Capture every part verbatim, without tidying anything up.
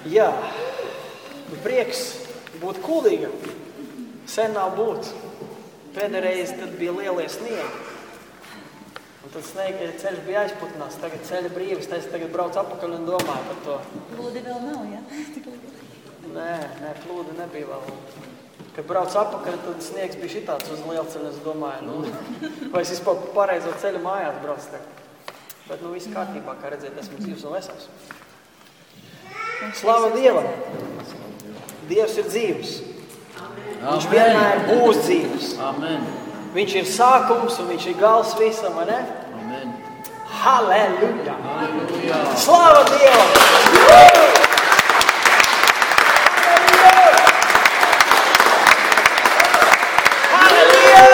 Jā, prieks būt kuldīgam. Sen nav būt. Pēdējais tad bija lielie sniegi. Un tad sniega ceļš bija aizputnās. Tagad ceļa brīvis. Es tagad braucu apakaļ un domāju par to. Plūdi vēl nav, jā? Nē, nē, plūdi nebija vēl. Kad braucu apakaļ, tad sniegs bija šitāds uz lielceļa. Es domāju, nu, vai es vispār pareizo ceļu mājās braucu tagad. Bet nu viss kārtībā, kā redzēt, esmu dzīvs un vesels. Slava Dievam! Dievs ir dzīvs. Viņš vienmēr būs dzīvs. Amen. Viņš ir sākums un viņš ir gals visam, vai ne? Amen. Halleluja! Halleluja! Slava Dievam! Halleluja!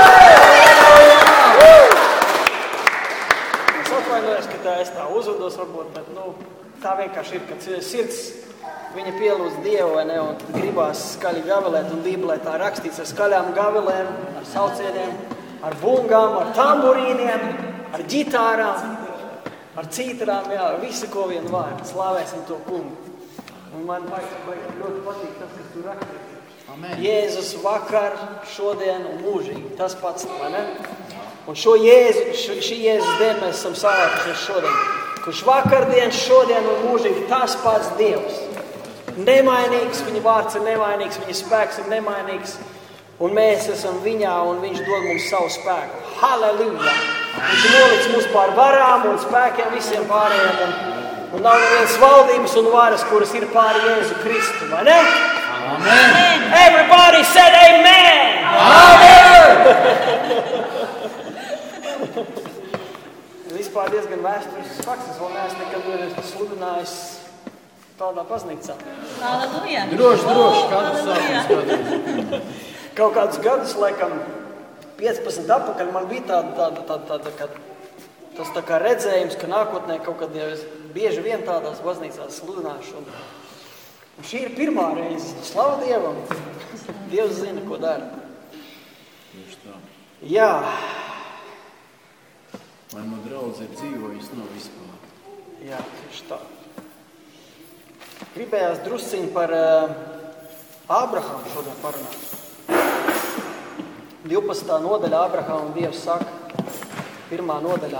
Es atvainojos, ka tā es tā uzvedos varbūt, bet nu, tā vienkārši ir, kad sirds viņa pielūdz Dievu, vai ne, un gribās skaļi gavilēt, un Bībelē tā rakstīts ar skaļām gavilēm, ar saucieniem, ar bungām, ar tamburīniem, ar ģitārām, ar cītarām, jā, visu, ko vien var. Slavēsim to kungu. Un man ļoti patīk tas, kas tur rakstīts. Amen. Jēzus vakar, šodien un mūžīgi. Tas pats, vai ne? Un šo Jēzu, šo, šī Jēzus dien mēs esam savākušies šodien. Kurš vakardien, šodien un mūžīgi tas pats Dievs. Nemainīgs, viņa vārds ir nemainīgs, viņa spēks ir nemainīgs. Un mēs esam viņā, un viņš dod mums savu spēku. Halleluja! Viņš nolic mūs pār varām un spēkiem visiem pārējiem. Un, un nav nevienas valdības un varas, kuras ir pār Jēzu Kristu, vai ne? Amen! Everybody said amen! Amen! Vispār diezgan vēsturisks fakts, es vēl neesmu nekad sludinājis tādā baznīcā. Halleluja! Droši, droši, kāds sākums kādreiz. Kaut kādus gadus, laikam, piecpadsmit atpakaļ, man bija tāda, tāda, tāda, tāda kā, tas tā kā redzējums, ka nākotnē kaut kad jau es bieži vien tādās baznīcās sludināšu. Un, un šī ir pirmā reize. Slava Dievam! Dievs zina, ko dara. Tieši tā. Jā. Lai man draudz ir dzīvojis nav vispār. Jā, tieši tā. Gribējās drusciņi par uh, Ābrahamu šodien parunāt. divpadsmitā nodaļa Ābrahamu Dievs saka, pirmā nodaļā,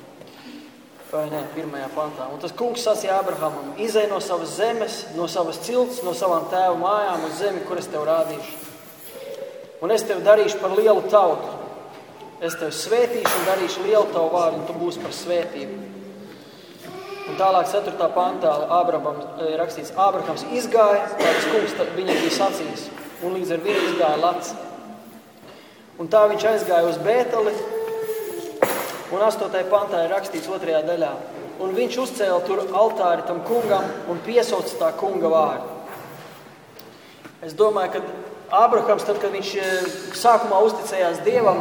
vai ne, pirmajā pantā. Un tas kungs sacīja Ābrahamam, izej no savas zemes, no savas cilts, no savām tēvu mājām uz zemi, kur es tev rādīšu. Un es tev darīšu par lielu tautu. Es tev svētīšu un darīšu lielu tavu vārdu, un tu būsi par svētību. Un tālāk ceturtā pantā Ābraham rakstīts, Ābrahams izgāja, tādas kungs viņam bija sacījis, un līdz ar viņu izgāja Lats. Un tā viņš aizgāja uz Bēteli, un astotajā pantā ir rakstīts otrajā daļā. Un viņš uzcēla tur altāri tam kungam un piesauca tā kunga vārdu. Es domāju, ka Ābrahams, tad, kad viņš sākumā uzticējās Dievam,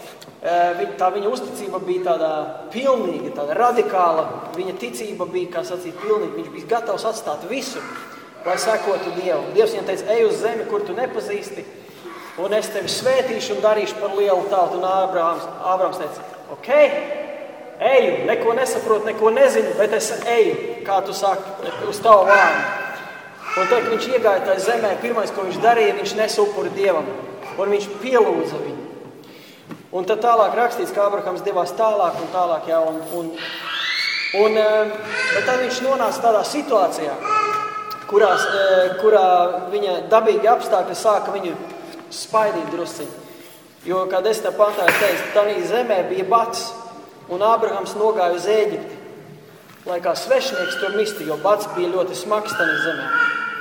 tā viņa uzticība bija tāda pilnīga, tāda radikāla. Viņa ticība bija, kā sacīt, pilnīga. Viņš bija gatavs atstāt visu, lai sekotu Dievam. Dievs viņam teica, ej uz zemi, kur tu nepazīsti, un es tevi svētīšu un darīšu par lielu tautu. Un Ābrahams, Ābrahams teica, ok, eju, neko nesaprotu, neko nezinu, bet es eju, kā tu saki, uz tavu vārdu. Un tad, kad viņš iegāja tajā zemē, pirmais, ko viņš darīja, viņš nesa upuri Dievam, un viņš pielūdza viņu. Un tad tālāk rakstīts, ka Ābrahams devās tālāk un tālāk, jā, un, un, un, bet tad viņš nonāca tādā situācijā, kurās, kurā viņa dabīgi apstākļi sāka viņu spaidīt drusciņi. Jo, kā desmitā pantā es teicu, tādā zemē bija bats, un Ābrahams nogāja uz Ēģipti, lai kā svešnieks tur misti, jo bats bija ļoti smags tādā zemē.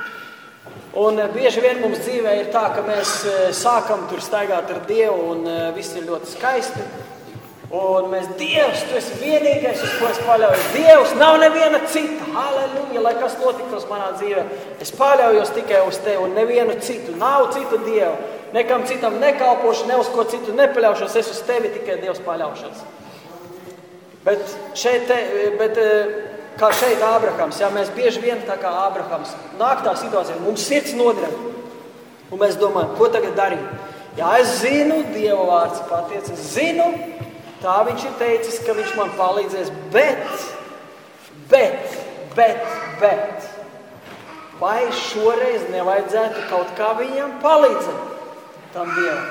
Un bieži vien mums dzīvē ir tā, ka mēs sākam tur staigāt ar Dievu un viss ir ļoti skaisti. Un mēs, Dievs, tu esi vienīgais, uz ko es paļaujos. Dievs, nav neviena cita. Halleluja, lai kas notiktos manā dzīvē. Es paļaujos tikai uz Tevi un nevienu citu. Nav citu Dievu. Nekam citam nekalpošu, ne uz ko citu nepaļaušos. Es uz Tevi tikai Dievs paļaušos. Bet šeit, te, bet... Kā šeit Ābrahams, jā, mēs bieži vien tā kā Ābrahams nāk tā situācija, mums sirds nodrem. Un mēs domājam, ko tagad darīt? Jā, es zinu, Dieva vārds patiec, es zinu, tā viņš ir teicis, ka viņš man palīdzēs, bet, bet, bet, bet. vai šoreiz nevajadzētu kaut kā viņam palīdzēt, tam Dievam.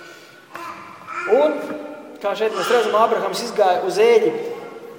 Un, kā šeit mēs redzam, Ābrahams izgāja uz Ēģipti.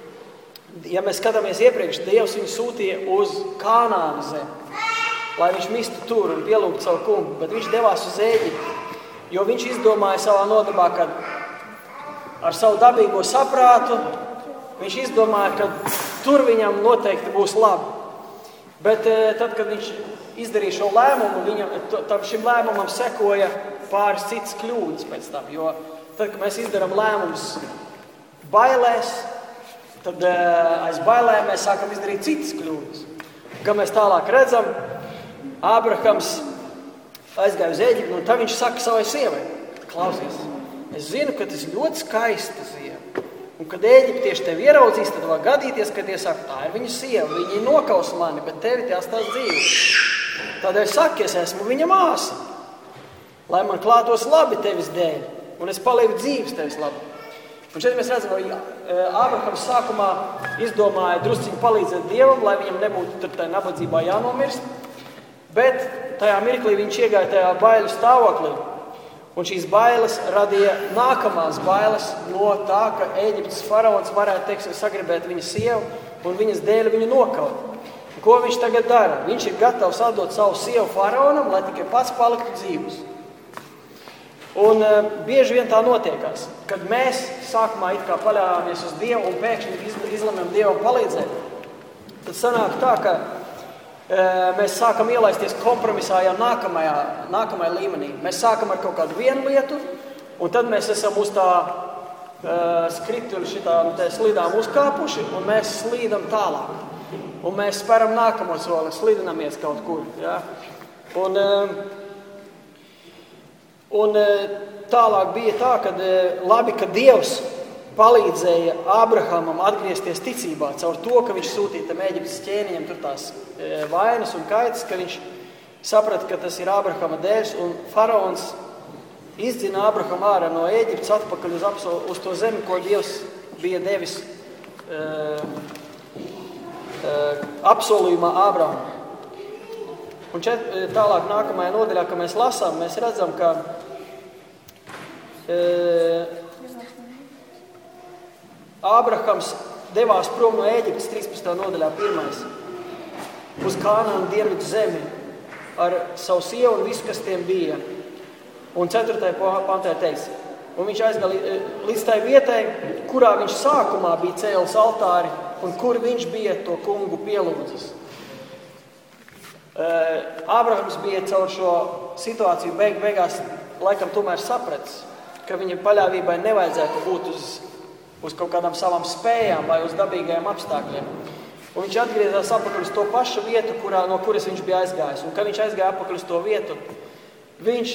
Ja mēs skatāmies iepriekš, Dievs viņu sūtīja uz Kānānu zemi, lai viņš mistu tur un pielūgtu savu kungu, bet viņš devās uz Ēģipti, jo viņš izdomāja savā nodabā, ka ar savu dabīgo saprātu viņš izdomāja, ka tur viņam noteikti būs labi. Bet tad, kad viņš izdarīja šo lēmumu, viņam, tam šim lēmumam sekoja pāris citas kļūdas pēc tam, jo tad, kad mēs izdarām lēmumus bailēs, tad aiz bailēm mēs sākam izdarīt citas kļūdas. Kā mēs tālāk redzam, Ābrahams aizgāja uz Ēģipti, un tad viņš saka savai sievai: klausies, es zinu, ka tas ļoti skaista sieva, un kad ēģiptieši tevi ieraudzīs, tad var gadīties, ka tie saka, tā ir viņa sieva, viņi nokaus mani, bet tevi tie atstās dzīvi. Tādēļ saka, es esmu viņa māsa, lai man klātos labi tevis dēļ, un es palieku dzīves tevis labi. Un šeit mēs redzam, ka Ābrahams sākumā izdomāja drusciņu palīdzēt Dievam, lai viņam nebūtu tur tajā nabadzībā jānomirst, bet tajā mirklī viņš iegāja tajā baiļu stāvoklī. Un šīs bailes radīja nākamās bailes no tā, ka Ēģiptes faraons varētu, teiksim, sagribēt viņa sievu un viņas dēļ viņu nokaut. Un ko viņš tagad dara? Viņš ir gatavs atdot savu sievu faraonam, lai tikai pats paliktu dzīvs. Un uh, bieži vien tā notiekās, kad mēs sākumā it kā paļāvāmies uz Dievu un pēkšņi izlemjam Dievam palīdzēt, tad sanāk tā, ka uh, mēs sākam ielaisties kompromisā jau nākamajā, nākamajā līmenī. Mēs sākam ar kaut kādu vienu lietu, un tad mēs esam uz tā uh, skrituļu šitām slidām uzkāpuši, un mēs slīdam tālāk. Un mēs speram nākamo soli, slidinamies kaut kur. Ja? Un... Uh, Un tālāk bija tā, ka labi, ka Dievs palīdzēja Ābrahamam atgriezties ticībā caur to, ka viņš sūtīja tam Ēģiptes ķēniņam tur tās vainas un kaitas, ka viņš saprata, ka tas ir Ābrahama dēļ, un faraons izdzina Ābrahamu ārā no Ēģiptes atpakaļ uz, apsol, uz to zemi, ko Dievs bija devis uh, uh, apsolījumā Ābrahamam. Un šeit tālāk nākamajā nodaļā, ka mēs lasām, mēs redzam, ka e, Ābrahams devās prom no Ēģiptes trīspadsmitā nodaļā pirmais uz Kānaanu dienvidu zemi ar savu sievu un visu, kas tiem bija. Un ceturtajā pantā teiks, un viņš aizgāja līdz tai vietai, kurā viņš sākumā bija cēlis altāri un kur viņš bija to kungu pielūdzis. Ābrahams bija caur šo situāciju beig, beigās laikam tomēr sapratis, ka viņa paļāvībai nevajadzētu būt uz, uz kaut kādām savām spējām vai uz dabīgajiem apstākļiem. Un viņš atgriezās atpakaļ uz to pašu vietu, kurā, no kuras viņš bija aizgājis. Un kad viņš aizgāja atpakaļ uz to vietu, viņš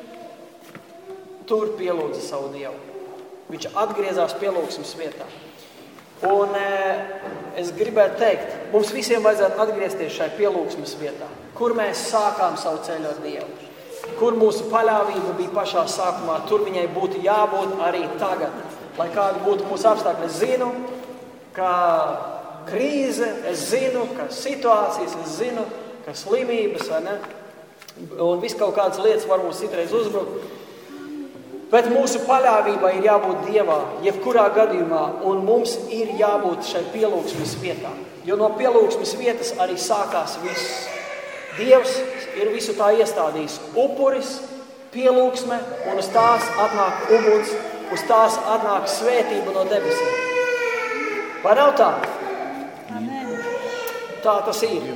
tur pielūdza savu Dievu. Viņš atgriezās pielūgsmes vietā. Un e, es gribētu teikt, mums visiem vajadzētu atgriezties šai pielūgsmes vietā, kur mēs sākām savu ceļu ar Dievu, kur mūsu paļāvība bija pašā sākumā, tur viņai būtu jābūt arī tagad. Lai kādi būtu mūsu apstākļi, es zinu, ka krīze, es zinu, ka situācijas, es zinu, ka slimības, vai ne, un viss kaut kādas lietas var mums citreiz uzbrukt. Bet mūsu paļāvībai ir jābūt Dievā, jebkurā gadījumā, un mums ir jābūt šai pielūgsmes vietā. Jo no pielūgsmes vietas arī sākās viss. Dievs ir visu tā iestādījis. Upuris, pielūgsme, un uz tās atnāk uguns, uz tās atnāk svētība no debesīm. Vai nav tā? Amen. Tā tas ir.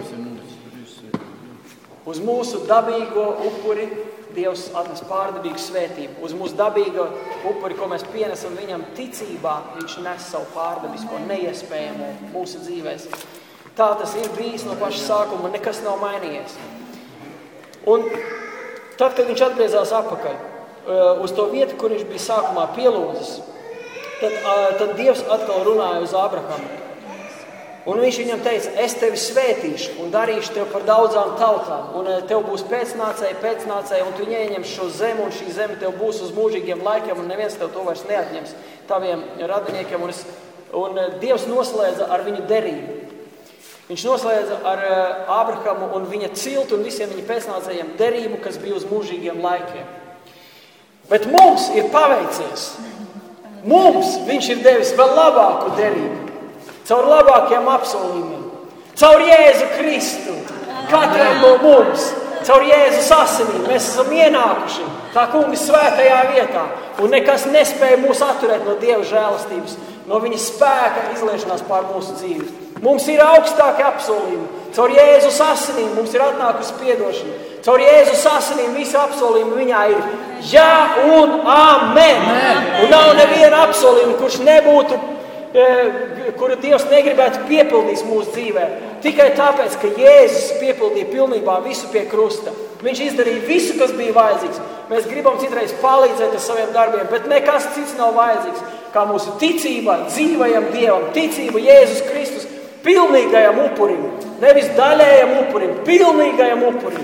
Uz mūsu dabīgo upuri Dievs atnes pārdabīgu svētību. Uz mūsu dabīgo upuri, ko mēs pienesam viņam ticībā, viņš nes savu pārdabisko, neiespējamo mūsu dzīvēs. Tā tas ir bijis no paša sākuma, nekas nav mainījies. Un tad, kad viņš atgriezās atpakaļ uz to vietu, kur viņš bija sākumā pielūdzis, tad, tad Dievs atkal runāja uz Ābrahamu. Un viņš viņam teica, es tevi svētīšu un darīšu tevi par daudzām tautām. Un tev būs pēcnācēji, pēcnācēji, un tu ieņem šo zemi, un šī zeme tev būs uz mūžīgiem laikiem, un neviens tev to vairs neatņems taviem radiniekiem. Un, es, un Dievs noslēdza ar viņu derību. Viņš noslēdza ar Ābrahamu un viņa ciltu un visiem viņa pēcnācējiem derību, kas bija uz mūžīgiem laikiem. Bet mums ir paveicies. Mums viņš ir devis vēl labāku derību. Caur labākiem apsolījumiem. Caur Jēzu Kristu. Katram no mums. Caur Jēzus asinīm. Mēs esam ienākuši tā kunga svētajā vietā. Un nekas nespēja mūs atturēt no Dieva žēlastības, no viņa spēka izliešanās pār mūsu dzīvi. Mums ir augstāki apsolījumi. Caur Jēzus asinīm mums ir atnākusi piedošana. Caur Jēzus asinīm visi apsolījumi viņā ir jā un amen. Amen. Un nav neviena apsolījuma, kurš nebūtu, kuru Dievs negribētu piepildīt mūsu dzīvē. Tikai tāpēc, ka Jēzus piepildīja pilnībā visu pie krusta. Viņš izdarīja visu, kas bija vajadzīgs. Mēs gribam citreiz palīdzēt ar saviem darbiem, bet nekas cits nav vajadzīgs. Kā mūsu ticība dzīvajam Dievam, ticība Jēzus Kristus pilnīgajam upurim, nevis daļējam upurim, pilnīgajam upurim.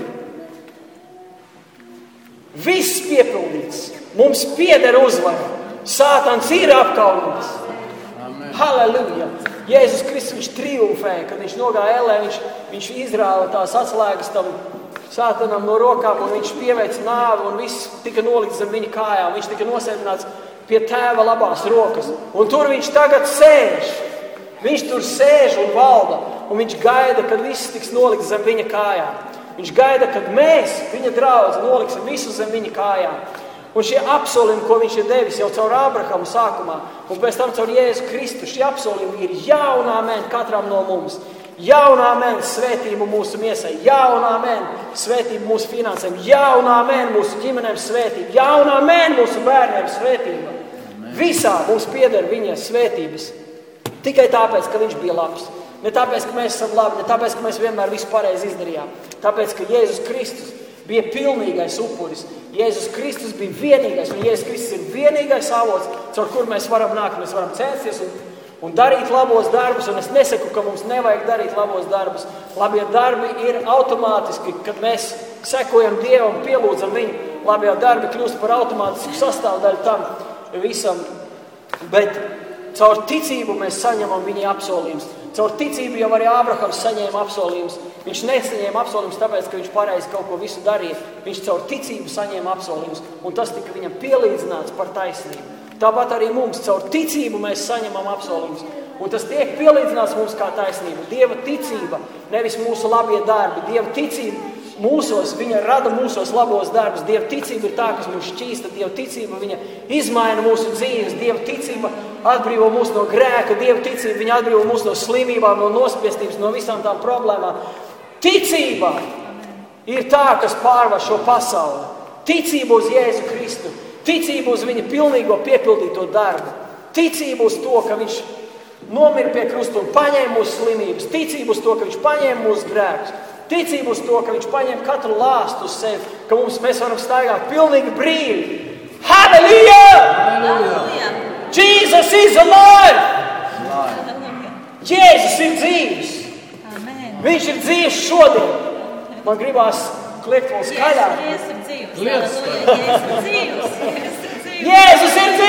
Viss piepildīts. Mums pieder uzvara. Sātans ir apkaunīts. Halleluja! Jēzus Kristus, viņš triumfēja, kad viņš nogāja ellē, viņš, viņš izrāva tās atslēgas tam sātanam no rokām, un viņš pieveica nāvi, un viss tika nolikts zem viņa kājām. Viņš tika nosēdināts pie tēva labās rokas. Un tur viņš tagad sēž. Viņš tur sēž un valda, un viņš gaida, kad viss tiks nolikts zem viņa kājām. Viņš gaida, kad mēs, viņa draudzi, noliksim visu zem viņa kājām. Un šie apsolījumi, ko viņš ir devis jau caur Ābrahamu sākumā, un pēc tam caur Jēzu Kristu, šie apsolījumi ir jā un amen katram no mums. Jā un amen svētību mūsu miesai, jā un amen svētību mūsu finansēm, jā un amen mūsu ģimenēm svētību, jā un amen mūsu bērniem svētība. Amen. Visā mums pieder viņa svētības. Tikai tāpēc, ka viņš bija labs. Ne tāpēc, ka mēs esam labi, ne tāpēc, ka mēs vienmēr visu pareizi izdarījām. Tāpēc, ka Jēzus Kristus bija pilnīgais upuris. Jēzus Kristus bija vienīgais, un Jēzus Kristus ir vienīgais avots, caur kur mēs varam nākt. Mēs varam censties un, un darīt labos darbus, un es nesaku, ka mums nevajag darīt labos darbus. Labie darbi ir automātiski, kad mēs sekojam Dievam, pielūdzam viņu. Labie darbi kļūst par automātisku sastāvdaļu tam visam, bet caur ticību mēs saņemam viņa apsolījumus. Caur ticību jau arī Ābrahams saņēma apsolījumus. Viņš nesaņēma apsolījumus tāpēc, ka viņš pareizi kaut ko visu darīja. Viņš caur ticību saņēma apsolījumus, un tas tika viņam pielīdzināts par taisnību. Tāpat arī mums caur ticību mēs saņemam apsolījumus, un tas tiek pielīdzināts mums kā taisnība. Dieva ticība, nevis mūsu labie darbi. Dieva ticība mūsos, viņa rada mūsos labos darbus. Dieva ticība ir tā, kas mūs šķīsta. Dieva ticība, viņa izmaina mūsu dzīves. Dieva ticība atbrīvo mūs no grēka. Dieva ticība, viņa atbrīvo mūs no slimībām, no nospiestības, no visām tām problēmām. Ticība ir tā, kas pārvar šo pasauli. Ticība uz Jēzu Kristu. Ticība uz viņa pilnīgo piepildīto darbu. Ticība uz to, ka viņš nomira pie krusta un paņēma mūsu slimības. Ticība uz to, ka viņš paņēma mūsu grēkus. Ticība uz to, ka viņš paņem katru lāstu uz sevi, ka mums mēs varam staigāt pilnīgi brīvi. Halleluja! Halleluja! Jesus is alive! Halleluja! Jēzus ir dzīvs! Amen! Viņš ir dzīvs šodien! Man gribās kliegt vēl skaļāk. Jēzus ir dzīvs! Halleluja! Jēzus ir dzīvs! Jēzus ir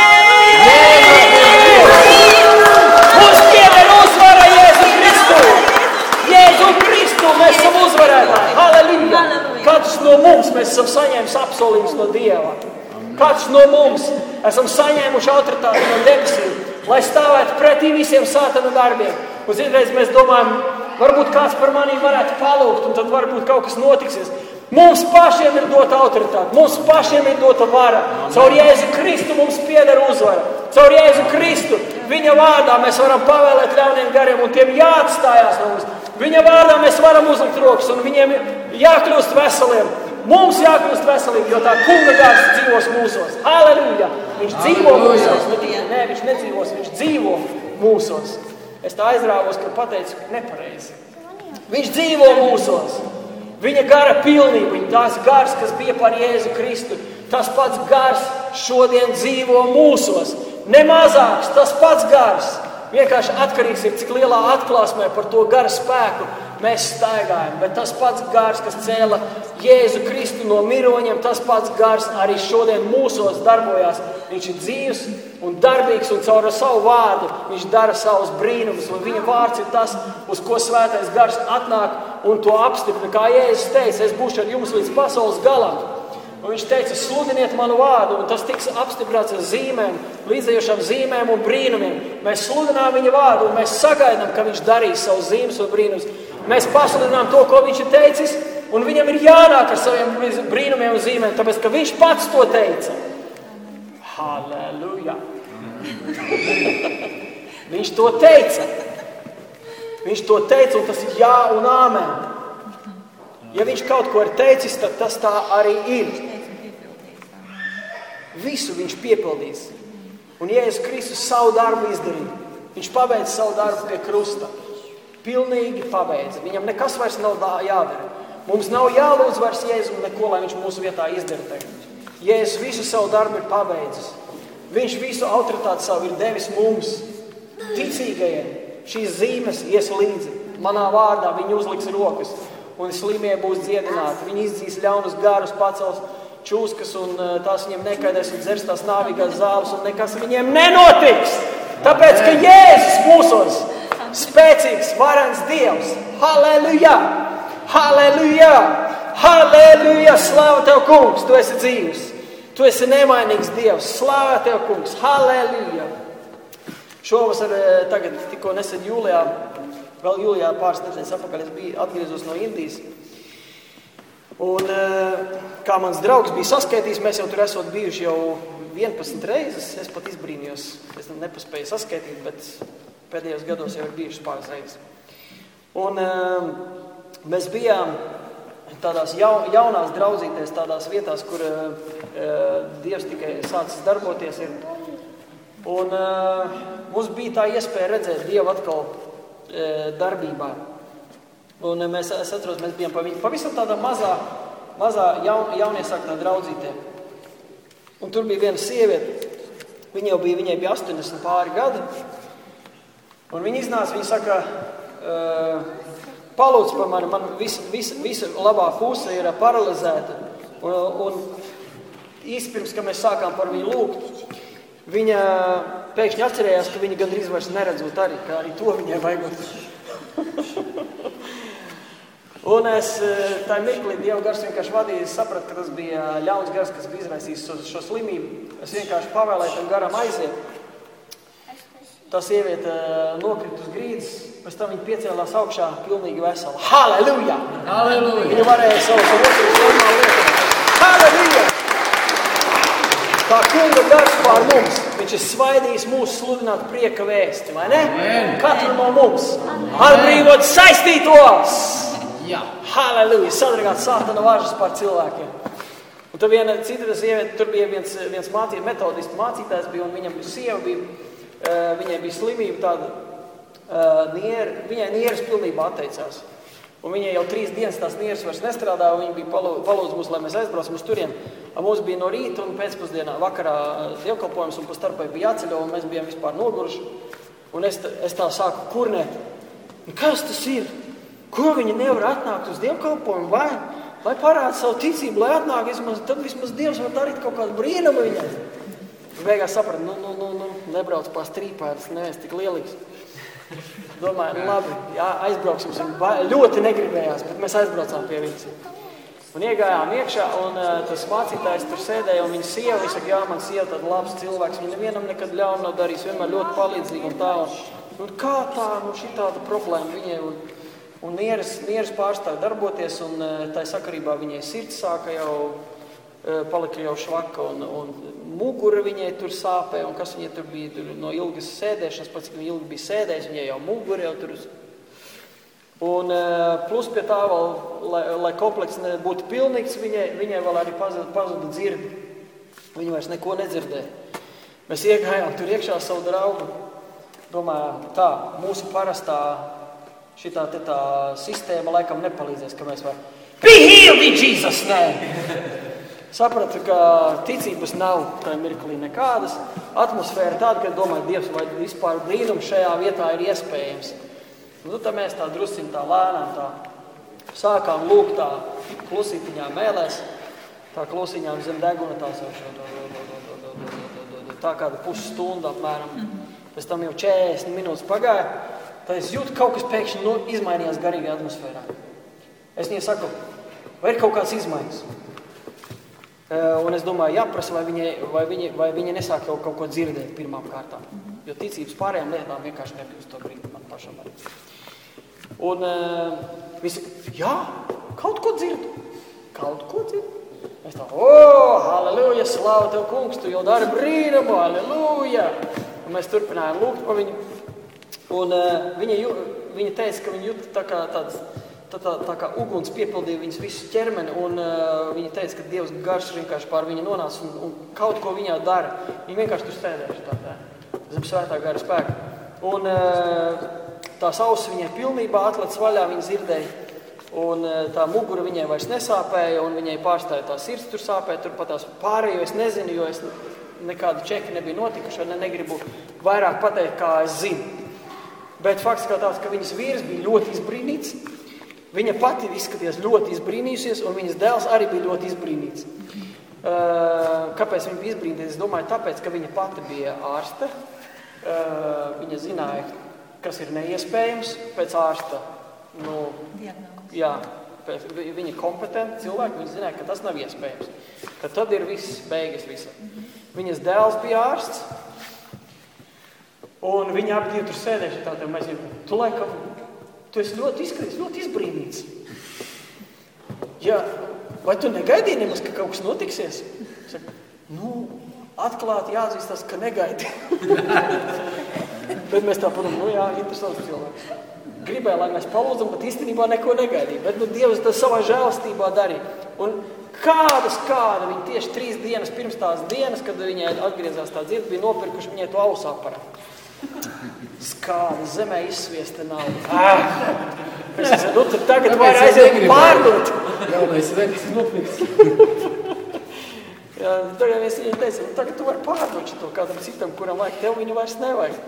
dzīvs! Mums pieder uzvara Jēzu Kristu! Jēzu Kristu mēs esam uzvarētāji. Halleluja! Katrs no mums mēs esam saņēmis apsolījumus no Dieva. Katrs no mums esam saņēmuši autoritāti no debesīm, lai stāvētu pretī visiem sātana darbiem. Un citreiz mēs domājam, varbūt kāds par manī varētu palūgt, un tad varbūt kaut kas notiksies. Mums pašiem ir dota autoritāte, mums pašiem ir dota vara. Caur Jēzu Kristu mums pieder uzvara. Caur Jēzu Kristu viņa vārdā mēs varam pavēlēt ļauniem gariem, un tiem jāatstājās no mums. Viņa vārdā mēs varam uzlikt rokas, un viņiem jākļūst veseliem. Mums jākļūst veselīgi, jo tā kunga gars dzīvos mūsos. Halleluja! Viņš dzīvo mūsos. Nē, viņš nedzīvos, viņš dzīvo mūsos. Es tā aizrāvos, ka pateicu nepareizi. Viņš dzīvo mūsos. Viņa gara pilnība, viņa tās gars, kas bija par Jēzu Kristu, tas pats gars šodien dzīvo mūsos. Ne mazāks, tas pats gars. Vienkārši atkarīgs ir, cik lielā atklāsmē par to gara spēku mēs staigājam, bet tas pats gars, kas cēla Jēzu Kristu no miroņiem, tas pats gars arī šodien mūsos darbojās. Viņš ir dzīvs un darbīgs un caur savu vārdu viņš dara savus brīnumus. Un viņa vārds ir tas, uz ko svētais gars atnāk un to apstiprina. Kā Jēzus teica, es būšu ar jums līdz pasaules galam. Un viņš teica, sludiniet manu vārdu, un tas tiks apstiprināts ar zīmēm, līdzējošām zīmēm un brīnumiem. Mēs sludinām viņa vārdu, un mēs sagaidām, ka viņš darīs savus zīmes un brīnumus. Mēs pasludinām to, ko viņš ir teicis, un viņam ir jānāk ar saviem brīnumiem un zīmēm, tāpēc, ka viņš pats to teica. Halleluja! Viņš to teica. Viņš to teica, un tas ir jā un āmen. Ja viņš kaut ko ir teicis, tad tas tā arī ir. Visu viņš piepildīs. Un Jēzus Kristus savu darbu izdarīja. Viņš pabeidza savu darbu pie krusta. Pilnīgi pabeidza. Viņam nekas vairs nav jādara. Mums nav jālūdz vairs Jēzum neko, lai viņš mūsu vietā izdara. Jēzus visu savu darbu ir pabeidzis. Viņš visu autoritāti savu ir devis mums, ticīgajiem. Šīs zīmes ies līdzi. Manā vārdā viņi uzliks rokas. Un slimie būs dziedināti. Viņi izdzīs ļaunus garus, pacels čūskas, un tās viņiem nekaidēs un dzers tās nāvīgās zāles, un nekas viņiem nenotiks. Tāpēc, ka Jēzus mūsos, spēcīgs, varens Dievs. Halleluja! Halleluja! Halleluja! Slāva Tev, kungs! Tu esi dzīvs. Tu esi nemainīgs Dievs. Slāva Tev, kungs! Halleluja! Šovasar, tagad tikko nesen jūlijā, vēl jūlijā pāris nedēļas atpakaļ es biju atgriezos no Indijas. Un kā mans draugs bija saskaitījis, mēs jau tur esot bijuši jau vienpadsmit reizes. Es pat izbrīnījos, es nepaspēju saskaitīt, bet pēdējos gados jau ir bijušas pāris reizes. Un mēs bijām tādās jaunās draudzītēs, tādās vietās, kur Dievs tikai sācis darboties. Ir. Un mums bija tā iespēja redzēt Dievu atkal darbībā. Un mēs, es atceros, mēs bijām pavisam tādā mazā, mazā jaun, jauniesāktā draudzītē. Un tur bija viena sieviete, viņa jau bija, viņai bija astoņdesmit pāri gadi. Un viņa iznāca, viņa saka, palūdz par mani, man visa, visa, visa labā puse ir paralizēta. Un, un īsti pirms, ka mēs sākām par viņu lūgt, viņa pēkšņi atcerējās, ka viņa gandrīz vairs neredzot arī, ka arī to viņai vajagot. Un es tā mirklī Dieva gars vienkārši vadīju, es sapratu, ka tas bija ļauns gars, kas bija izraisījis šo, šo slimību. Es vienkārši pavēlēju tam garam aiziet. Tā sieviete nokrita uz grīdas, pēc tam viņa piecēlās augšā pilnīgi vesela. Halleluja! Halleluja! Viņa varēja savus rokas normāli lietot. Halleluja! Tā kunga gars pār mums, viņš ir svaidījis mūsu sludināt prieka vēsti, vai ne? Amen. Katru no mums. Atbrīvot saistītos! Jā. Halleluja! Sadragāt sātana važas pār cilvēkiem. Un tur viena cita sieviete, tur bija viens, viens mācīt, metodistu mācītājs bija, un viņam sieva bija, uh, viņai bija slimība tāda, uh, nier, viņai nieres pilnībā atteicās. Un viņai jau trīs dienas tās nieres vairs nestrādā, un viņa bija palūdz mūs, lai mēs aizbraucam uz turiem. Mums bija no rīta un pēcpusdienā vakarā dievkalpojums, un pa starpai bija jāceļo, un mēs bijām vispār noguruši. Un es, es tā sāku kurnēt. Kas tas ir? Ko viņi nevar atnākt uz dievkalpojumu? Vai, lai parāda savu ticību, lai atnāk, vismaz, tad vismaz Dievs var darīt kaut kādu brīnumu viņai. Beigās sapratu, nu, nu, nu, nu, nebrauc pās trīpēdas, nevis tik lielīgs. Domāju, nu labi, jā, aizbrauksim, ļoti negribējās, bet mēs aizbraucām pie viņas. Un iegājām iekšā, un uh, tas mācītājs tur sēdēja, un viņa sieva, viņa saka, jā, man sieva tāda labs cilvēks, viņa nevienam nekad ļaunu nav darījis, vienmēr ļoti palīdzīgi un tā. Un, un kā tā, nu šī tāda problēma viņai, un, un nieres, nieres pārstāja darboties, un uh, tai sakarībā viņai sirds sāka jau, uh, palika jau švaka, un, un mugura viņai tur sāpē, un kas viņai tur bija tur, no ilgas sēdēšanas, pēc cik viņa ilgi bija sēdējis, viņai jau mugura jau tur. Un plus pie tā vēl, lai, lai komplekss būtu pilnīgs, viņai, viņai vēl arī pazuda, pazuda dzirdi. Viņa vairs neko nedzirdēja. Mēs iegājām tur iekšā savu draugu. Domājām, tā, mūsu parastā šitā te tā sistēma laikam nepalīdzēs, ka mēs var Be healed in Jesus name! Sapratu, ka ticības nav tajā mirklī nekādas. Atmosfēra tāda, ka domāju, Dievs, vai vispār brīnums šajā vietā ir iespējams. Nu, tā mēs tā drusciņ tā lēnām tā sākām lūgt tā klusītiņā mēlēs, tā klusīņām zem deguna tās jau šo, tā kāda pusstunda apmēram. Pēc tam jau četrdesmit minūtes pagāja, tad es jūtu, kaut kas pēkšņi nu, izmainījās garīgajā atmosfērā. Es viņai saku, vai ir kaut kāds izmaiņas? Un es domāju, jāprasa, vai viņi, vai viņi, vai viņi nesāk jau kaut ko dzirdēt pirmām kārtām. Jo ticības pārējām lietām vienkārši nepilst to brīdi man pašam arī. Un uh, viņi saka, jā, kaut ko dzirdu. Kaut ko dzirdu. Es tā, o, halleluja, slāva tev, kungs, tu jau dari brīnumu, halleluja. Un mēs turpinājām lūgt par viņu. Un uh, viņa, viņa teica, ka viņa jūt tā kā tāds, tā, tā, tā kā uguns piepildīja viņas visu ķermeni. Un uh, viņa teica, ka Dievs garš vienkārši pār viņu nonāca un, un kaut ko viņā dara. Viņa vienkārši tur sēdējuši tā, tā, zem svētā gara spēka. Un uh, tās ausis viņai pilnībā atlec vaļā, viņa dzirdēja. Un uh, tā mugura viņai vairs nesāpēja, un viņai pārstāja tā sirds tur sāpēja. Turpat tās pārējo es nezinu, jo es nekādu čeki nebija notikuši, un ne, negribu vairāk pateikt, kā es zinu. Bet fakts kā tāds, ka viņas vīrs bija ļoti izbrīnīts. Viņa pati izskatījās ļoti izbrīnījusies, un viņas dēls arī bija ļoti izbrīnīts. Uh, kāpēc viņa bija izbrīnīta? Es domāju, tāpēc, ka viņa pati bija ārste. Uh, viņa zināja, kas ir neiespējams pēc ārsta. Nu, jā, pēc, viņa kompetenta cilvēka, viņa zināja, ka tas nav iespējams. Ka tad ir viss, beigas visa. Viņas dēls bija ārsts, un viņi abi divi tur sēdējuši tā, tev mēs jau, tu laikam, tu esi ļoti izskatīts, ļoti izbrīnīts. Jā, vai tu negaidīji nemaz, ka kaut kas notiksies? Saka, nu, atklāti jāatzīstās, ka negaidi. Bet mēs tā padomājam, nu jā, interesants cilvēks. Gribēja, lai mēs palūdzam, bet īstenībā neko negaidīja. Bet nu, Dievs tas savā žēlastībā darīja. Un kādas kāda viņa tieši trīs dienas pirms tās dienas, kad viņai atgriezās tā dzird, bija nopirkuši viņai to ausu aparatu. Skāda zemē izsviesta nauda. Ah! Es esmu, nu tad tagad var aiziet pārdot. Galvenais vērts nopirks. Jā, tagad mēs viņai teicam, nu tagad tu vari pārdot šo kādam citam, kuram vajag, tev viņu vairs nevajag.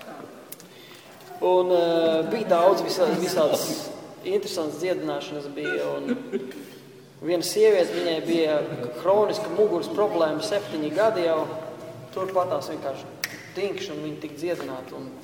Un uh, bija daudz visādas, visādas interesantas dziedināšanas bija. Un viena sieviete, viņai bija hroniska muguras problēma, septiņi gadi jau. Turpat tās vienkārši tinkš un viņi tik dziedināti. Un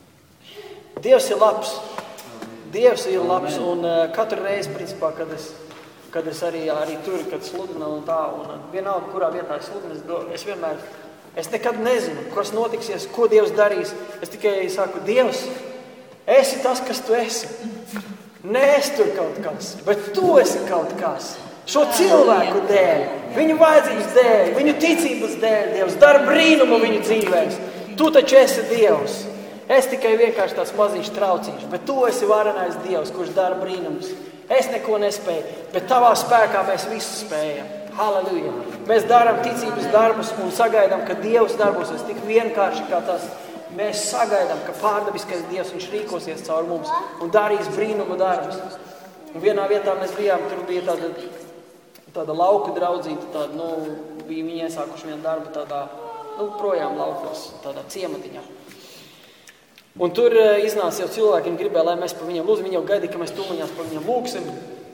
Dievs ir labs. Dievs ir labs. Un uh, katru reizi, principā, kad es, kad es arī, arī tur, kad sludinu un tā, un vienalga, kurā vietā es sludinu, es, es vienmēr, es nekad nezinu, kas notiksies, ko Dievs darīs. Es tikai saku, Dievs, esi tas, kas tu esi. Nē, es tur kaut kas, bet tu esi kaut kas. Šo cilvēku dēļ, viņu vajadzības dēļ, viņu ticības dēļ, Dievs dara brīnumu viņu dzīvēs. Tu taču esi Dievs. Es tikai vienkārši tāds maziņš trauciņš, bet tu esi varenais Dievs, kurš dara brīnumus. Es neko nespēju, bet tavā spēkā mēs visi spējam. Halleluja! Mēs darām ticības darbus un sagaidām, ka Dievs darbosies tik vienkārši kā tas. Mēs sagaidām, ka pārdabiskais Dievs viņš rīkosies caur mums un darīs brīnumu darbus. Un vienā vietā mēs bijām, tur bija tāda, tāda lauka draudzīta, tāda, nu, bija viņi iesākuši vienu darbu tādā, nu, projām laukos, tādā ciematiņā. Un tur uh, iznāca jau cilvēki, viņi gribēja, lai mēs par viņiem lūdzam, viņi jau gaidīja, ka mēs tūliņās par viņiem lūksim.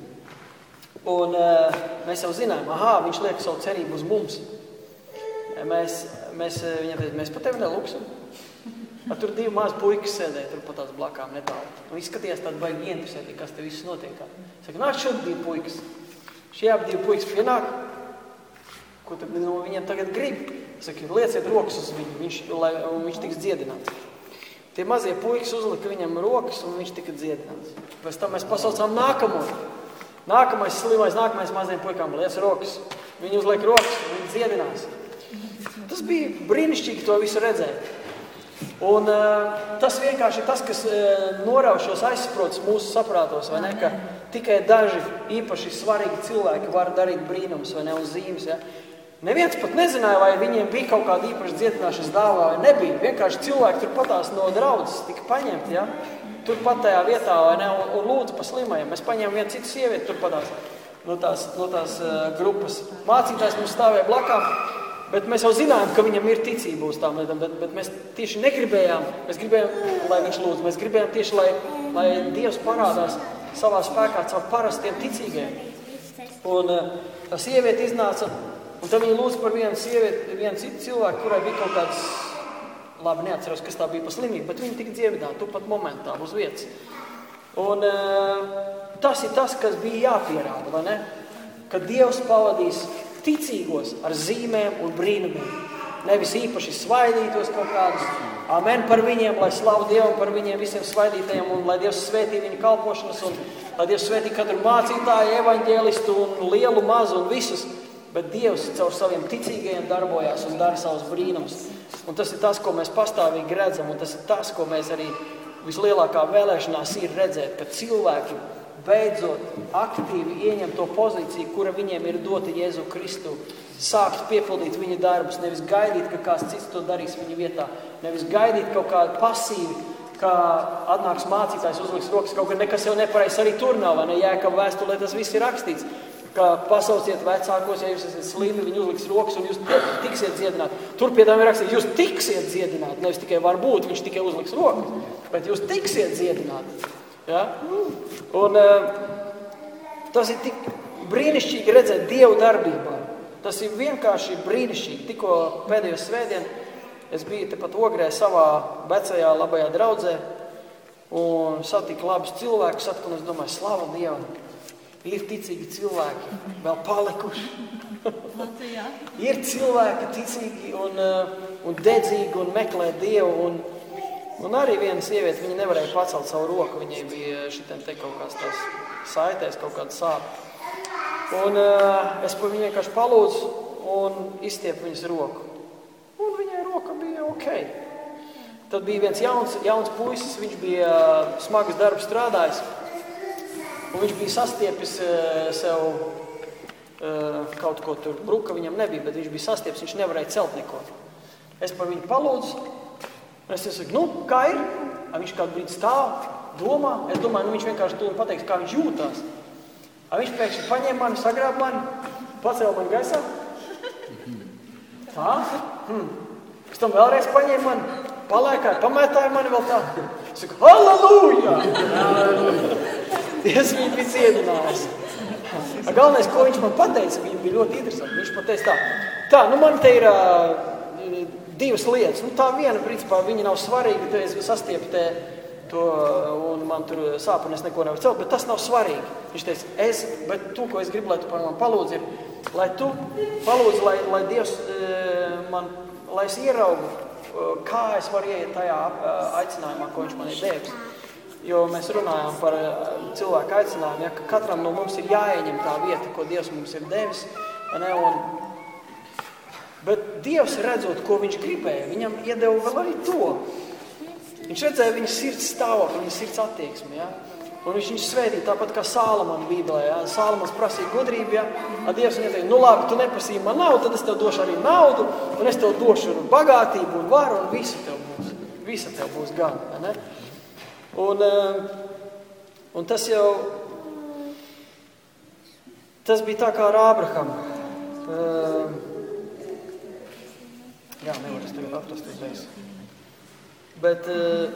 Un uh, mēs jau zinājām, aha, viņš liek savu cerību uz mums. Mēs, mēs, viņam teica, mēs par tevi nelūksim. Ar tur divi mazi puikas sēdēja, tur pat tās blakām netālu. Un izskatījās tādi baigi interesēti, kas te viss notiek. Saka, nāk šeit divi puikas. Šie ap divi puikas pienāk. Ko tad no viņiem tagad grib? Saka, lieciet rokas uz viņu, viņš, lai viņš tiks dziedināts. Tie mazie puikas uzlika viņam rokas un viņš tika dziedināts. Pēc tam mēs pasaucām nākamo. Nākamais slimais, nākamais maziem puikām liec rokas. Viņi uzliek rokas un viņi dziedinās. Tas bija brīnišķīgi to visu redzēt. Un uh, tas vienkārši ir tas, kas uh, norauj šos aizsprotus mūsu saprātos, vai ne, ka tikai daži īpaši svarīgi cilvēki var darīt brīnumus, vai ne, un zīmes, ja. Neviens pat nezināja, vai viņiem bija kaut kāda īpaša dziedināšanas dāvā, vai nebija. Vienkārši cilvēki tur patās no draudzes tika paņemti, ja, tur pat tajā vietā, vai ne, un, un lūdzu pa slimajiem. Mēs paņēmām vienu citu sievieti tur patās no tās, no tās uh, grupas. Mācītājs mums stāvēja blakām. Bet mēs jau zinājām, ka viņam ir ticība uz tām lietām, bet, bet mēs tieši negribējām, mēs gribējām, lai viņš lūdz, mēs gribējām tieši, lai, lai Dievs parādās savā spēkā caur parastiem ticīgiem. Un tā sieviete iznāca, un tad viņa lūdza par vienu sievieti, vienu citu cilvēku, kurai bija kaut kāds, labi, neatceros, kas tā bija pa slimību, bet viņa tika dziedināta, tu pat momentā uz vietas. Un tas ir tas, kas bija jāpierāda, vai ne? Ka Dievs pavadīs ticīgos ar zīmēm un brīnumiem. Nevis īpaši svaidītos kaut kādus. Amen par viņiem, lai slavu Dievam par viņiem visiem svaidītajiem, un lai Dievs svētī viņu kalpošanas, un lai Dievs svētī katru mācītāju, evaņģēlistu un lielu, mazu un visus. Bet Dievs caur saviem ticīgajiem darbojās un dara savus brīnumus. Un tas ir tas, ko mēs pastāvīgi redzam, un tas ir tas, ko mēs arī vislielākā vēlēšanās ir redzēt, ka cilvēki beidzot aktīvi ieņem to pozīciju, kura viņiem ir dota Jēzu Kristu, sākt piepildīt viņa darbus, nevis gaidīt, ka kāds cits to darīs viņa vietā, nevis gaidīt kaut kādu pasīvi, kā atnāks mācītājs, uzliks rokas, kaut kā nekas jau nepareiz arī tur nav, vai ne, Jēkaba vēstulē tas viss ir rakstīts, ka pasauciet vecākos, ja jūs esat slimi, viņi uzliks rokas un jūs tiksiet dziedināti. Tur pie tām ir rakstīts, jūs tiksiet dziedināti, nevis tikai var būt, viņš tikai uzliks rokas, bet jūs tiksiet dziedināti. Ja? Un uh, tas ir tik brīnišķīgi redzēt Dievu darbībā. Tas ir vienkārši brīnišķīgi. Tikko pēdējo svētdienu es biju tepat Ogrē savā vecajā labajā draudzē un satiku labus cilvēkus, atkal es domāju, slava Dievam, ir ticīgi cilvēki vēl palikuši. Ir cilvēki ticīgi un, un dedzīgi un meklē Dievu. Un, un arī viena sieviete, viņa nevarēja pacelt savu roku, viņai bija šitiem te kaut kāds tās saitēs, kaut kāda sāpe. Un uh, es par viņu vienkārši palūdzu un izstiepu viņas roku. Un viņai roka bija ok. Tad bija viens jauns, jauns puisis, viņš bija uh, smagas darbs strādājis. Un viņš bija sastiepis uh, sev uh, kaut ko tur, bruka viņam nebija, bet viņš bija sastiepis, viņš nevarēja celt neko. Es par viņu palūdzu, un es saku, nu, kā ir? A viņš kādu brīdi stāv, domā, es domāju, nu viņš vienkārši to pateiks, kā viņš jūtās. A viņš pēkšņi paņēma mani, sagrāb mani, pacēla mani gaisā. Tā. Hmm. Pēc tam vēlreiz paņēma mani, palaikāja, pamētāja mani vēl tā. Es saku, halleluja! Dievs viņu bija dziedinājis. A galvenais, ko viņš man pateica, viņam bija ļoti interesanti. Viņš pateica tā, tā, nu man te ir uh, divas lietas. Nu tā viena, principā, viņa nav svarīga, te es sastiepu te to, un man tur sāp, un es neko nevaru celt, bet tas nav svarīgi. Viņš teica, es, bet tu, ko es gribu, lai tu par man palūdzi, ir, lai tu palūdzi, lai, lai Dievs man, lai es ieraugu, kā es varu ieiet tajā aicinājumā, ko viņš man ir devis. Jo mēs runājām par cilvēku aicinājumu, ja, ka katram no mums ir jāieņem tā vieta, ko Dievs mums ir devis. Ne, un, bet Dievs, redzot, ko viņš gribēja, viņam iedeva vēl arī to. Viņš redzēja viņas sirds stāvokli, viņas sirds attieksmi, ja? Un viņš viņus svētīja tāpat kā Sālamana Bībelē, ja? Sālamans prasīja gudrību, ja? A Dievs viņai teica, nu labi, tu neprasīji man naudu, tad es tev došu arī naudu, un es tev došu bagātību un varu, un visu tev būs, visa tev būs gan, ja, ne? Un, un tas jau, tas bija tā kā ar Ābrahamu. Jā, nevar es tagad atrast uzreiz. Bet uh,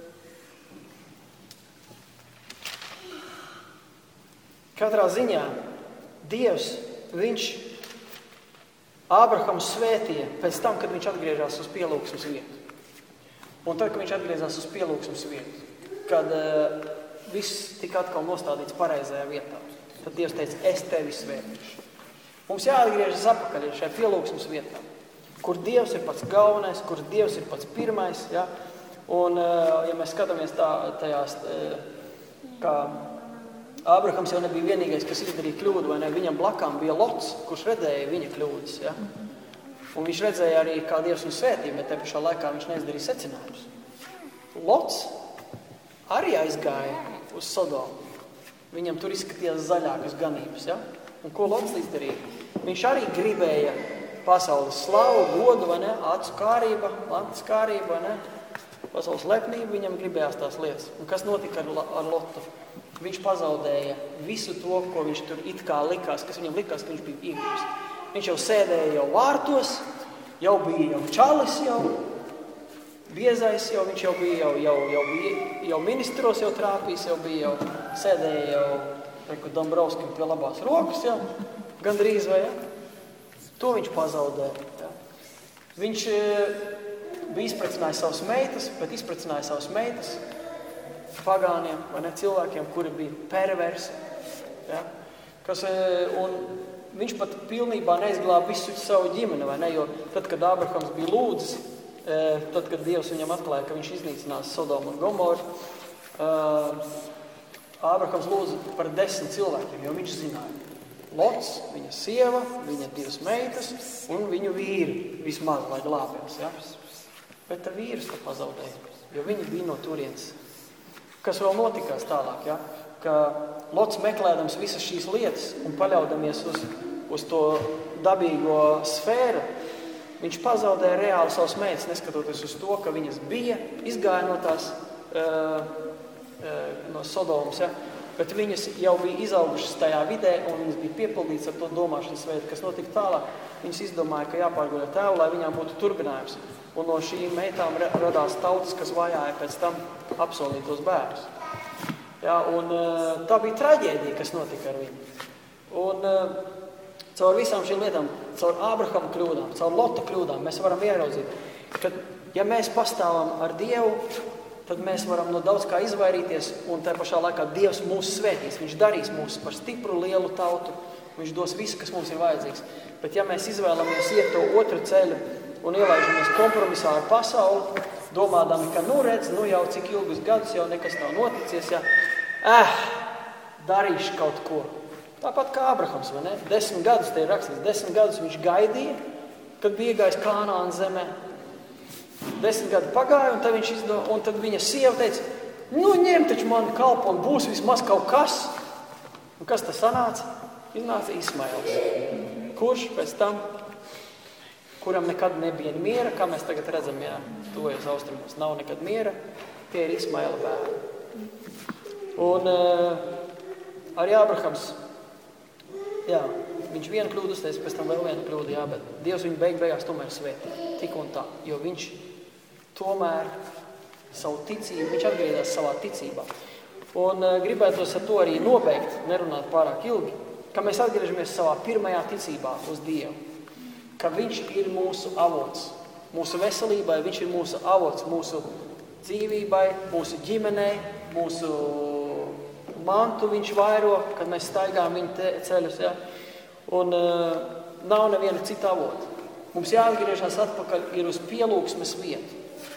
katrā ziņā Dievs, viņš Ābrahamu svētīja pēc tam, kad viņš atgriežās uz pielūgsmes vietu. Un tad, kad viņš atgriezās uz pielūgsmes vietu, kad uh, viss tika atkal nostādīts pareizajā vietā, tad Dievs teica, es tevi svētīšu. Mums jāatgriežas apakaļ šajā pielūgsmes vietā, kur Dievs ir pats galvenais, kur Dievs ir pats pirmais, ja? Un, ja mēs skatāmies tā, tajās, kā Ābrahams jau nebija vienīgais, kas izdarīja kļūdu, vai ne? Viņam blakām bija Lots, kurš redzēja viņa kļūdas, ja? Un viņš redzēja arī, kā Dievs viņu svētīja, bet te pašā laikā viņš neizdarīja secinājumus. Lots arī aizgāja uz Sodomu. Viņam tur izskatījās zaļākas ganības, ja? Un ko Lots izdarīja? Viņš arī gribēja pasaules slavu, godu, vai ne? Acu kārība, lantas kārība, vai ne? Pasaules lepnība, viņam gribējās tās lietas. Un kas notika ar, ar Lotu? Viņš pazaudēja visu to, ko viņš tur it kā likās, kas viņam likās, ka viņš bija iegūs. Viņš jau sēdēja jau vārtos, jau bija jau čalis jau, biezais, jau viņš jau bija, jau, jau, jau, bija, jau ministros jau trāpījis, jau bija, jau sēdēja jau, reku Dombrovskim pie labās rokas, jau, gandrīz vai, ja? To viņš pazaudēja, ja? Viņš e, bija izprecinājis savas meitas, bet izprecinājis savas meitas pagāniem, vai ne, cilvēkiem, kuri bija perversi, ja? Kas, e, un viņš pat pilnībā neizglāba visu savu ģimeni, vai ne, jo tad, kad Ābrahams bija lūdzis, e, tad, kad Dievs viņam atklāja, ka viņš iznīcinās Sodomu un Gomoru, e, Ābrahams lūdza par desmit cilvēkiem, jo viņš zināja. Lots, viņa sieva, viņa divas meitas un viņu vīri vismaz, lai glābjās, ja? Bet tā vīrus to pazaudēja, jo viņi bija no turienes. Kas vēl notikās tālāk, ja? Ka Lots meklēdams visas šīs lietas un paļaudamies uz, uz to dabīgo sfēru, viņš pazaudēja reāli savas meitas, neskatoties uz to, ka viņas bija, izgāja no tās, uh, uh, no Sodomas, ja? Bet viņas jau bija izaugušas tajā vidē un viņas bija piepildītas ar to domāšanas veidu, kas notika tālāk. Viņas izdomāja, ka jāpārguļo tēvu, lai viņām būtu turpinājums. Un no šīm meitām radās tautas, kas vajāja pēc tam apsolītos bērnus. Ja, un tā bija traģēdija, kas notika ar viņu. Un caur visām šīm lietām, caur Ābrahama kļūdām, caur Lota kļūdām, mēs varam ieraudzīt, ka ja mēs pastāvam ar Dievu, tad mēs varam no daudz kā izvairīties, un tā pašā laikā Dievs mūs svētīs. Viņš darīs mūs par stipru, lielu tautu, viņš dos visu, kas mums ir vajadzīgs. Bet ja mēs izvēlamies iet to otru ceļu un ielaižamies kompromisā ar pasauli, domādami, ka nu redz, nu jau cik ilgus gadus jau nekas nav noticies, ja, eh, darīšu kaut ko. Tāpat kā Ābrahams, vai ne? Desmit gadus te ir rakstīts, desmit gadus viņš gaidīja, kad bija iegājis Kānaāna zemē. Desmit gadi pagāja, un tad, viņš izdo, un tad viņa sieva teica, nu ņem taču mani kalpu un būs vismaz kaut kas. Un kas tas sanāca? Iznāca Ismails. Kurš pēc tam, kuram nekad nebija miera, kā mēs tagad redzam, jā, tuvojas austrumos, nav nekad miera, tie ir Ismaila bērni. Un uh, arī Ābrahams, jā, viņš vienu kļūdu uzteica, pēc tam vēl vienu kļūdu, jā, bet Dievs viņu beig beigās tomēr svētī, tik un tā, jo viņš tomēr savu ticību, viņš atgriezās savā ticībā. Un uh, gribētos ar to arī nobeigt, nerunāt pārāk ilgi, ka mēs atgriežamies savā pirmajā ticībā uz Dievu, ka viņš ir mūsu avots, mūsu veselībai, viņš ir mūsu avots, mūsu dzīvībai, mūsu ģimenei, mūsu mantu viņš vairo, kad mēs staigām viņa ceļus, ja? Un uh, nav neviena cita avota. Mums jāatgriežas atpakaļ ir uz pielūgsmes vietu.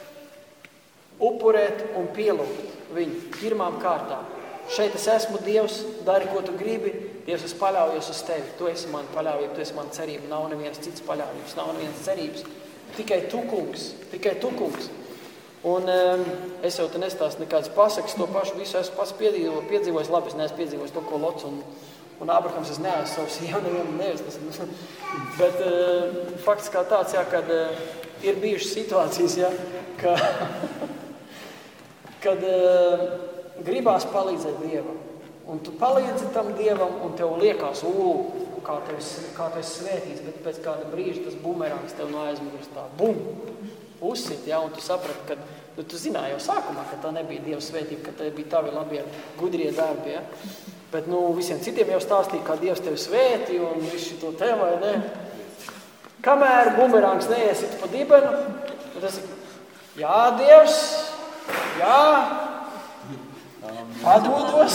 Upurēt un pielūgt viņu pirmām kārtām. Šeit es esmu Dievs, dari, ko tu gribi, Dievs, es paļaujos uz tevi. Tu esi man paļaujība, tu esi man cerība. Nav nevienas cits paļaujības, nav nevienas cerības. Tikai tu, kungs, tikai tu, kungs. Un um, es jau te nestāstu nekādas pasakas, to pašu visu esmu pats piedzīvojis, piedzīvojis labi, es neesmu piedzīvojis to, ko Lots un, un Ābrahams, es neesmu savus jau nevienu nevis. Bet uh, fakts kā tāds, jā, kad uh, ir bijušas situācijas, jā, ka, kad uh, gribās palīdzēt Dievam. Un tu palīdzi tam Dievam, un tev liekas, ū, kā tev, kā tev svētīts, bet pēc kāda brīža tas bumerāns tev no aizmugures tā, bum, uzsit, ja, un tu saprati, ka, nu, tu zināji jau sākumā, ka tā nebija Dieva svētība, ka tā bija tavi labie, gudrie darbi, ja. Bet, nu, visiem citiem jau stāstīja, kā Dievs tevi svētī, un visu to tev, vai ne? Kamēr bumerāns neiesit pa dibenu, tas ir, jā, Dievs, jā, padodos,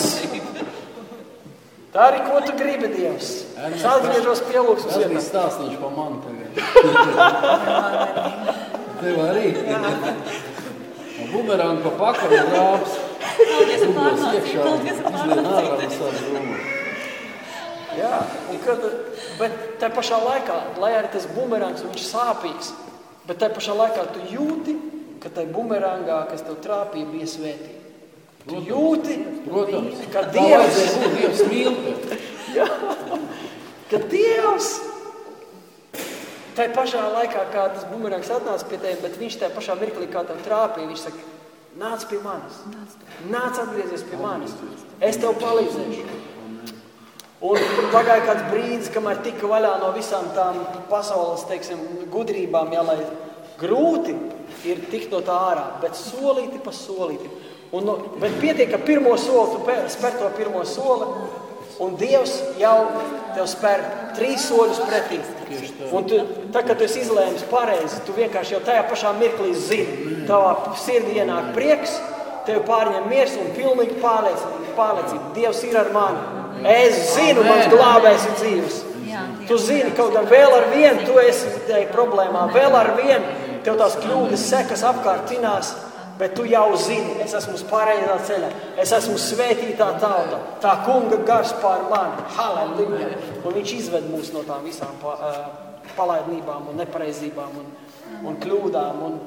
dari, ko tu gribi, Dievs. Es atgriežos pielūgsmes vietā. Tas bija stāstīšu pa mani tagad. Tev arī. Bumerānu pa pakaļ rāps. Uzdos iekšā, izlien ārā no savas rumas. Jā, un kad, bet tā pašā laikā, lai arī tas bumerāns, viņš sāpīgs, bet tā pašā laikā tu jūti, ka tai bumerāngā, kas tev trāpīja, bija svētība. Tu jūti, protams, ka Dievs, Dievs mīl tev. Jā, ka Dievs, tai pašā laikā, kā tas bumerangs atnāca pie tevi, bet viņš tajā pašā mirklī, kā tev trāpīja, viņš saka, nāc pie manis, nāc atgriezies pie manis, es tev palīdzēšu. Un pagāja kāds brīdis, kamēr tika vaļā no visām tām pasaules, teiksim, gudrībām, jā, lai grūti ir tikt no tā ārā, bet solīti pa solīti. Un, no, bet pietiek, ka pirmo soli, tu spēr to pirmo soli, un Dievs jau tev spēr trīs soļus pretī. Un tu, tā, kad tu esi izlēmis pareizi, tu vienkārši jau tajā pašā mirklī zini. Tavā sirdī ienāk prieks, tev pārņem miers un pilnīgi pārliecība. Dievs ir ar mani. Es zinu, mans glābējs ir dzīves. Tu zini, kaut gan vēl ar vienu tu esi problēmā, vēl ar vienu tev tās kļūdas sekas apkārt tinās, bet tu jau zini, es esmu uz pareizā ceļa, es esmu svētītā tauta, tā kunga gars pār mani, halleluja, un viņš izved mūs no tām visām pa, uh, palaidnībām un nepareizībām un, un kļūdām. Un...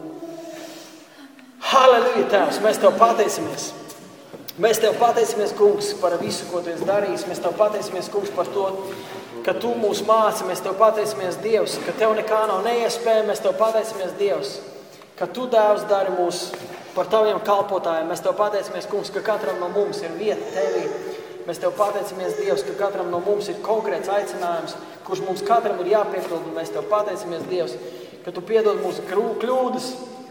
Halleluja, Tēvs, mēs Tev pateicamies. Mēs Tev pateicamies, kungs, par visu, ko Tu esi darījis. Mēs Tev pateicamies, kungs, par to, ka Tu mūs māci. Mēs Tev pateicamies, Dievs, ka Tev nekā nav neiespēja. Mēs Tev pateicamies, Dievs, ka Tu, Dēvs, dari mūs par Taviem kalpotājiem. Mēs Tev pateicamies, kungs, ka katram no mums ir vieta Tevī. Mēs Tev pateicamies, Dievs, ka katram no mums ir konkrēts aicinājums, kurš mums katram ir jāpiepild. Mēs Tev pateicamies, Dievs, ka Tu piedod mūsu kļūdas,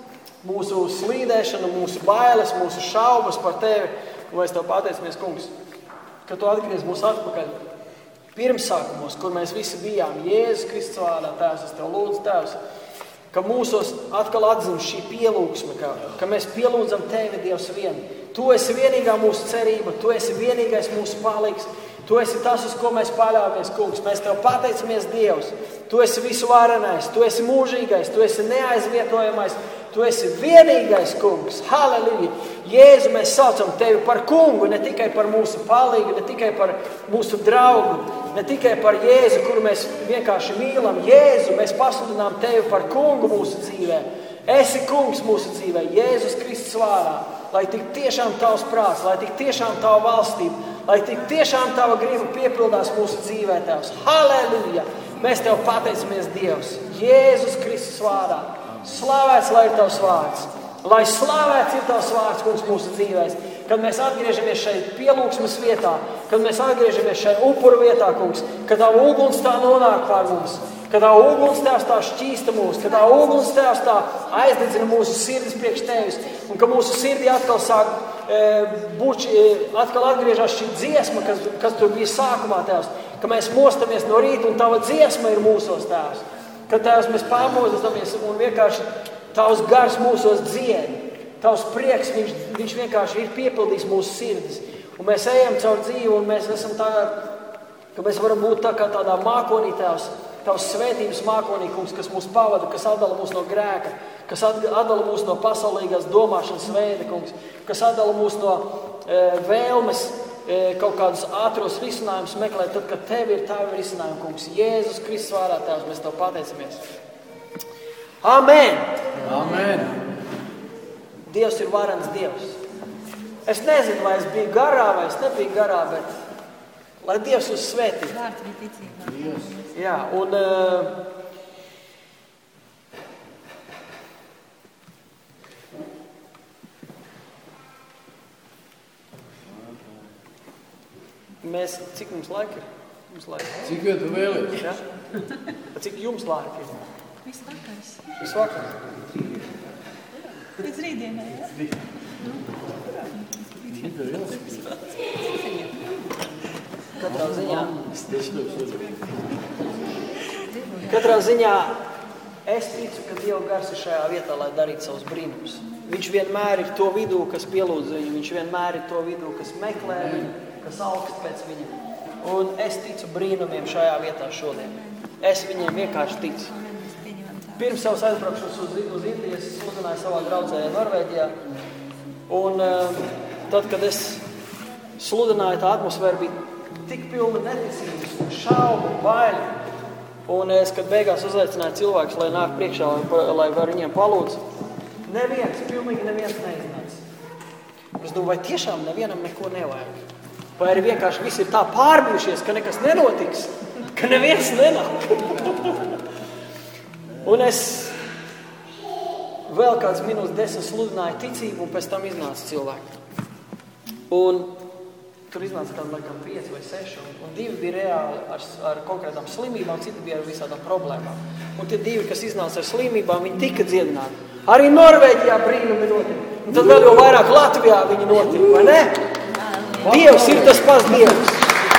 mūsu slīdēšanu, mūsu bailes, mūsu šaubas par Tevi. Un mēs Tev pateicamies, kungs, ka Tu atgriez mūs atpakaļ pirmsākumos, kur mēs visi bijām. Jēzus Kristus vārdā, Tēvs, es Tev lūdzu, Tēvs, ka mūsos atkal atzimst šī pielūgsme, ka, ka mēs pielūdzam Tevi, Dievs, vienu. Tu esi vienīgā mūsu cerība, Tu esi vienīgais mūsu palīgs, Tu esi tas, uz ko mēs paļāvamies, kungs. Mēs Tev pateicamies, Dievs, Tu esi visvarenais, Tu esi mūžīgais, Tu esi neaizvietojamais, Tu esi vienīgais, kungs. Halleluja! Jēzu, mēs saucam Tevi par kungu, ne tikai par mūsu palīgu, ne tikai par mūsu draugu, ne tikai par Jēzu, kuru mēs vienkārši mīlam. Jēzu, mēs pasludinām Tevi par kungu mūsu dzīvē. Esi kungs mūsu dzīvē, Jēzus Kristus vārdā. Lai tik tiešām Tavs prāts, lai tik tiešām Tava valstība, lai tik tiešām Tava griba piepildās mūsu dzīvē, Tevs. Halleluja! Mēs Tev pateicamies, Dievs, Jēzus Kristus vārdā. Slavēts, lai ir Tavs vārds. Lai slavēts ir Tavs vārds, kungs, mūsu dzīvēs. Kad mēs atgriežamies šeit pielūgsmes vietā, kad mēs atgriežamies šeit upuru vietā, kungs, kad Tava uguns tā nonāk pār mums, kad tā uguns Tēvs tā šķīsta mūs, kad tā uguns Tēvs tā aizdedzina mūsu sirdis priekš Tevis, un ka mūsu sirdī atkal sāk e, būt, e, atkal atgriežās šī dziesma, kas, kas tur bija sākumā, Tēvs, ka mēs mostamies no rīta, un Tava dziesma ir mūsos, Tēvs. Kad Tēvs mēs pamodamies un vienkārši Tavs gars mūsos dzied, Tavs prieks, viņš, viņš vienkārši ir piepildījis mūsu sirdis. Un mēs ejam caur dzīvi, un mēs esam tā, ka mēs varam būt tā kā tādā mākonī, Tēvs, Tavs svētības mākonī, kungs, kas mūs pavada, kas atdala mūs no grēka, kas atdala mūs no pasaulīgās domāšanas veida, kungs, kas atdala mūs no e, vēlmes, kaut kādus ātros risinājumus meklēt, tad, kad Tev ir Tavi risinājumi, kungs. Jēzus Kristus vārdā, Tēvs, mēs Tev pateicamies. Amen! Amen! Dievs ir varens Dievs. Es nezinu, vai es biju garā, vai es nebiju garā, bet lai Dievs uz svētī. Vārds bija ticība. Jā, un... Uh, Mēs, cik mums laika ir? Mums laika. Cik vien tu vēlies? Ja? Cik jums laika ir? Viss vakars. Viss vakars. Līdz rītdienai, ja? Katrā ziņā. Katrā ziņā es ticu, ka Dieva gars ir šajā vietā, lai darītu savus brīnumus. Viņš vienmēr ir to vidū, kas pielūdz viņu. Viņš vienmēr ir to vidū, kas meklē viņu, kas augst pēc viņa. Un es ticu brīnumiem šajā vietā šodien. Es viņiem vienkārši ticu. Pirms savas aizbraukšanas uz, uz Indiju es sludināju savā draudzē Norvēģijā. Un uh, tad, kad es sludināju, tā atmosfēra bija tik pilna neticības, šaubu, baiļu. Un es, kad beigās uzaicināju cilvēkus, lai nāk priekšā, lai, lai var viņiem palūdz, neviens, pilnīgi neviens neiznāca. Es domāju, vai tiešām nevienam neko nevajag? Vai arī vienkārši visi ir tā pārbijušies, ka nekas nenotiks, ka neviens nenāk. Un es vēl kāds minūtes desmit sludināju ticību, un pēc tam iznāca cilvēki. Un tur iznāca kādi laikam pieci vai seši, un, un divi bija reāli ar, ar konkrētām slimībām, citi bija ar visādām problēmām. Un tie divi, kas iznāca ar slimībām, viņi tika dziedināti. Arī Norvēģijā brīnumi notika. Un tad vēl jau vairāk Latvijā viņi notika, vai ne? Dievs ir tas pats Dievs.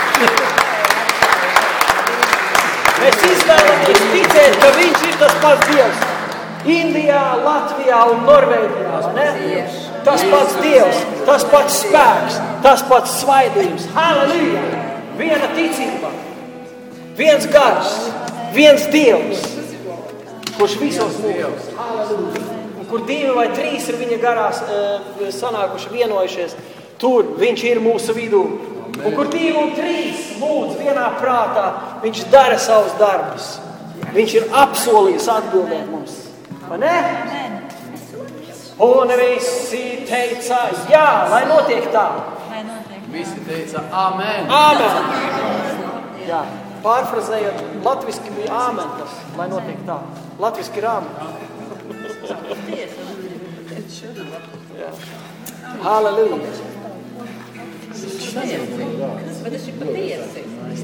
Mēs izvēlamies ticēt, ka viņš ir tas pats Dievs. Indijā, Latvijā un Norvēģijā, vai ne? Tas pats Dievs, tas pats spēks, tas pats svaidījums. Halleluja! Viena ticība, viens gars, viens Dievs, kurš visos mūsos. Halleluja! Un kur divi vai trīs ir viņa garās uh, sanākuši, vienojušies, tur viņš ir mūsu vidū. Un kur divi un trīs lūdz vienā prātā, viņš dara savus darbus. Viņš ir apsolījis atbildēt mums. Vai ne? Un visi teica, jā, lai notiek tā. Lai notiek. Visi teica, amen. Amen. Jā, pārfrazējot, latviski bija amen tas, lai notiek tā. Latviski ir amen. Jā. Halleluja. Bet tas ir patiesi.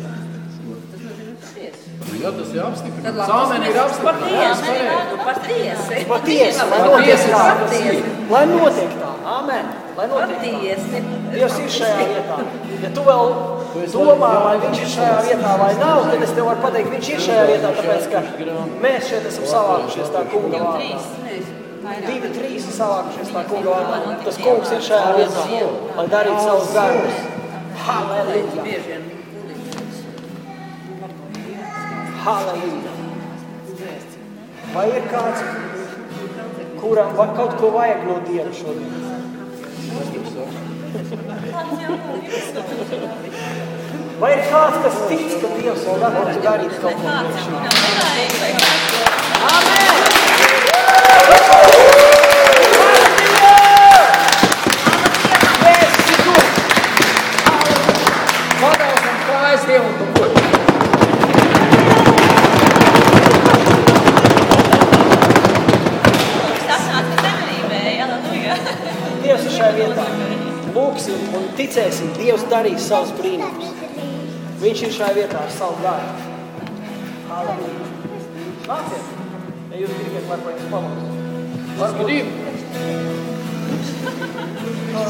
Jā, tas ir apstiprināts. Amen ir apstiprināts. Patiesi. Patiesi, lai notiek tā. Lai notiek tā. Amen. Lai notiek tā. Patiesi. Dievs ir šajā vietā. Ja tu vēl domā, vai viņš ir šajā vietā vai nav, tad es tev varu pateikt, viņš ir šajā vietā, tāpēc, ka mēs šeit esam savākušies tā kunga vārdā. Divi, trīs ir savākušies tā kunga vārdā. Tas kungs ir šajā vietā, lai darītu savus darbus. Halleluja. Halleluja. Vai ir kāds, kuram kaut ko vajag no Dieva šodien? Vai ir kāds, kas tic, ka Dievs vēl varētu darīt kaut ko priekšā? Amen! Jēzus ir kungs! Pateicam kājas Dievu un tu ko. Dievs ir šajā vietā. Lūksim un ticēsim, Dievs darīs savus brīnumus. Viņš ir šajā vietā ar savu garu. Halleluja. Nāciet, ja jūs gribat, lai ko jums palūdzu. Varbūt.